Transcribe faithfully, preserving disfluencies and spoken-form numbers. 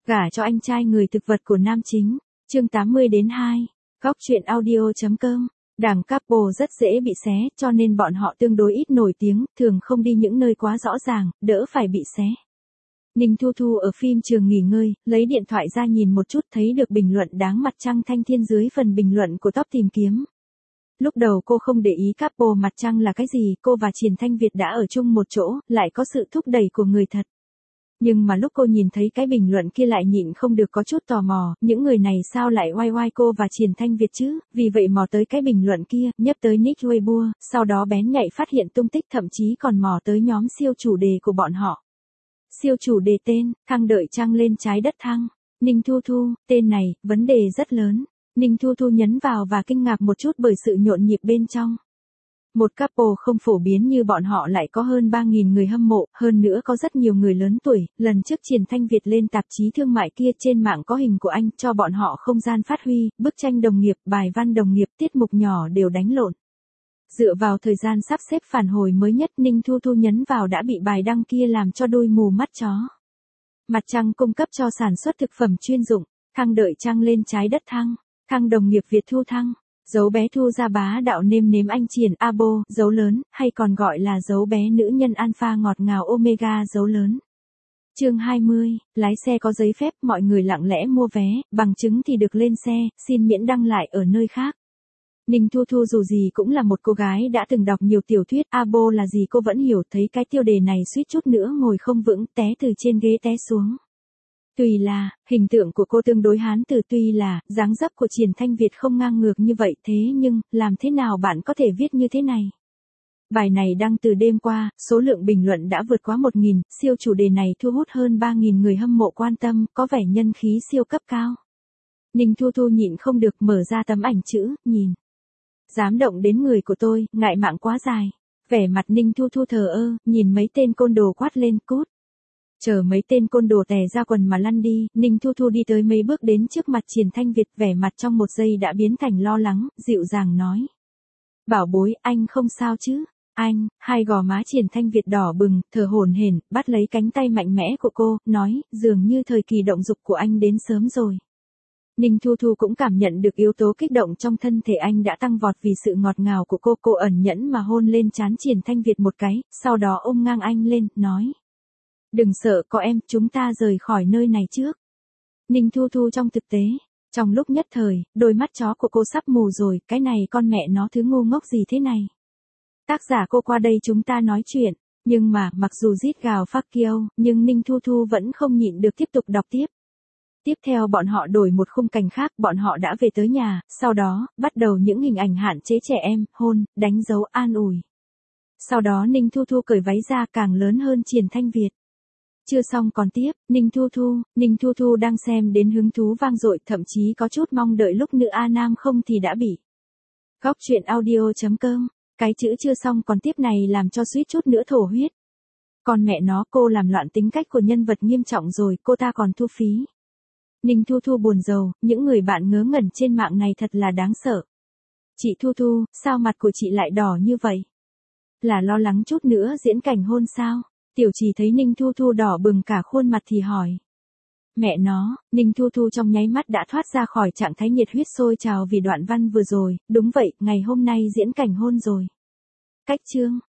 Gả cho anh trai người thực vật của nam chính. Chương tám mươi đến hai. Góc truyện audio.com. Đảng couple rất dễ bị xé, cho nên bọn họ tương đối ít nổi tiếng, thường không đi những nơi quá rõ ràng, đỡ phải bị xé. Ninh Thu Thu ở phim trường nghỉ ngơi, lấy điện thoại ra nhìn một chút, thấy được bình luận đáng mặt trăng thanh thiên dưới phần bình luận của top tìm kiếm. Lúc đầu cô không để ý couple mặt trăng là cái gì, cô và Triển Thanh Việt đã ở chung một chỗ, lại có sự thúc đẩy của người thật. Nhưng mà lúc cô nhìn thấy cái bình luận kia lại nhịn không được có chút tò mò, những người này sao lại oai oai cô và Triển Thanh Việt chứ, vì vậy mò tới cái bình luận kia, nhấp tới nick Weibo, sau đó bén nhạy phát hiện tung tích, thậm chí còn mò tới nhóm siêu chủ đề của bọn họ. Siêu chủ đề tên, thăng đợi trăng lên trái đất thăng. Ninh Thu Thu, tên này, vấn đề rất lớn. Ninh Thu Thu nhấn vào và kinh ngạc một chút bởi sự nhộn nhịp bên trong. Một couple không phổ biến như bọn họ lại có hơn ba nghìn người hâm mộ, hơn nữa có rất nhiều người lớn tuổi. Lần trước Triển Thanh Việt lên tạp chí thương mại kia, trên mạng có hình của anh, cho bọn họ không gian phát huy, bức tranh đồng nghiệp, bài văn đồng nghiệp, tiết mục nhỏ đều đánh lộn. Dựa vào thời gian sắp xếp phản hồi mới nhất, Ninh Thu Thu nhấn vào đã bị bài đăng kia làm cho đôi mù mắt chó. Mặt trăng cung cấp cho sản xuất thực phẩm chuyên dụng, thăng đợi trăng lên trái đất thăng, thăng đồng nghiệp Việt Thu thăng, dấu bé Thu ra bá đạo nêm nếm anh Triển Abo, dấu lớn, hay còn gọi là dấu bé nữ nhân alpha ngọt ngào omega dấu lớn. Chương hai mươi, lái xe có giấy phép, mọi người lặng lẽ mua vé, bằng chứng thì được lên xe, xin miễn đăng lại ở nơi khác. Ninh Thu Thu dù gì cũng là một cô gái đã từng đọc nhiều tiểu thuyết, abo là gì cô vẫn hiểu, thấy cái tiêu đề này suýt chút nữa ngồi không vững, té từ trên ghế té xuống. Tuy là, hình tượng của cô tương đối hán từ, tuy là, dáng dấp của Triển Thanh Việt không ngang ngược như vậy, thế nhưng, làm thế nào bạn có thể viết như thế này? Bài này đăng từ đêm qua, số lượng bình luận đã vượt quá một nghìn, siêu chủ đề này thu hút hơn ba nghìn người hâm mộ quan tâm, có vẻ nhân khí siêu cấp cao. Ninh Thu Thu nhịn không được mở ra tấm ảnh chữ, nhìn. Dám động đến người của tôi, ngại mạng quá dài. Vẻ mặt Ninh Thu Thu thờ ơ, nhìn mấy tên côn đồ quát lên, cút. Chờ mấy tên côn đồ tè ra quần mà lăn đi, Ninh Thu Thu đi tới mấy bước đến trước mặt Triển Thanh Việt, vẻ mặt trong một giây đã biến thành lo lắng, dịu dàng nói. Bảo bối, anh không sao chứ? Anh, hai gò má Triển Thanh Việt đỏ bừng, thở hổn hển, bắt lấy cánh tay mạnh mẽ của cô, nói, dường như thời kỳ động dục của anh đến sớm rồi. Ninh Thu Thu cũng cảm nhận được yếu tố kích động trong thân thể anh đã tăng vọt vì sự ngọt ngào của cô. Cô ẩn nhẫn mà hôn lên trán Triển Thanh Việt một cái, sau đó ôm ngang anh lên, nói. Đừng sợ, có em, chúng ta rời khỏi nơi này trước. Ninh Thu Thu trong thực tế, trong lúc nhất thời, đôi mắt chó của cô sắp mù rồi, cái này con mẹ nó thứ ngu ngốc gì thế này. Tác giả cô qua đây chúng ta nói chuyện, nhưng mà, mặc dù rít gào fuck you, nhưng Ninh Thu Thu vẫn không nhịn được tiếp tục đọc tiếp. Tiếp theo bọn họ đổi một khung cảnh khác, bọn họ đã về tới nhà, sau đó, bắt đầu những hình ảnh hạn chế trẻ em, hôn, đánh dấu, an ủi. Sau đó Ninh Thu Thu cởi váy ra càng lớn hơn Triển Thanh Việt. Chưa xong còn tiếp, Ninh Thu Thu, Ninh Thu Thu đang xem đến hứng thú vang dội, thậm chí có chút mong đợi lúc nữ A Nam không thì đã bị. Góc truyện audio.com, cái chữ chưa xong còn tiếp này làm cho suýt chút nữa thổ huyết. Còn mẹ nó, cô làm loạn tính cách của nhân vật nghiêm trọng rồi, cô ta còn thu phí. Ninh Thu Thu buồn rầu, những người bạn ngớ ngẩn trên mạng này thật là đáng sợ. Chị Thu Thu, sao mặt của chị lại đỏ như vậy? Là lo lắng chút nữa diễn cảnh hôn sao? Tiểu Trì thấy Ninh Thu Thu đỏ bừng cả khuôn mặt thì hỏi. Mẹ nó, Ninh Thu Thu trong nháy mắt đã thoát ra khỏi trạng thái nhiệt huyết sôi trào vì đoạn văn vừa rồi, đúng vậy, ngày hôm nay diễn cảnh hôn rồi. Cách chương,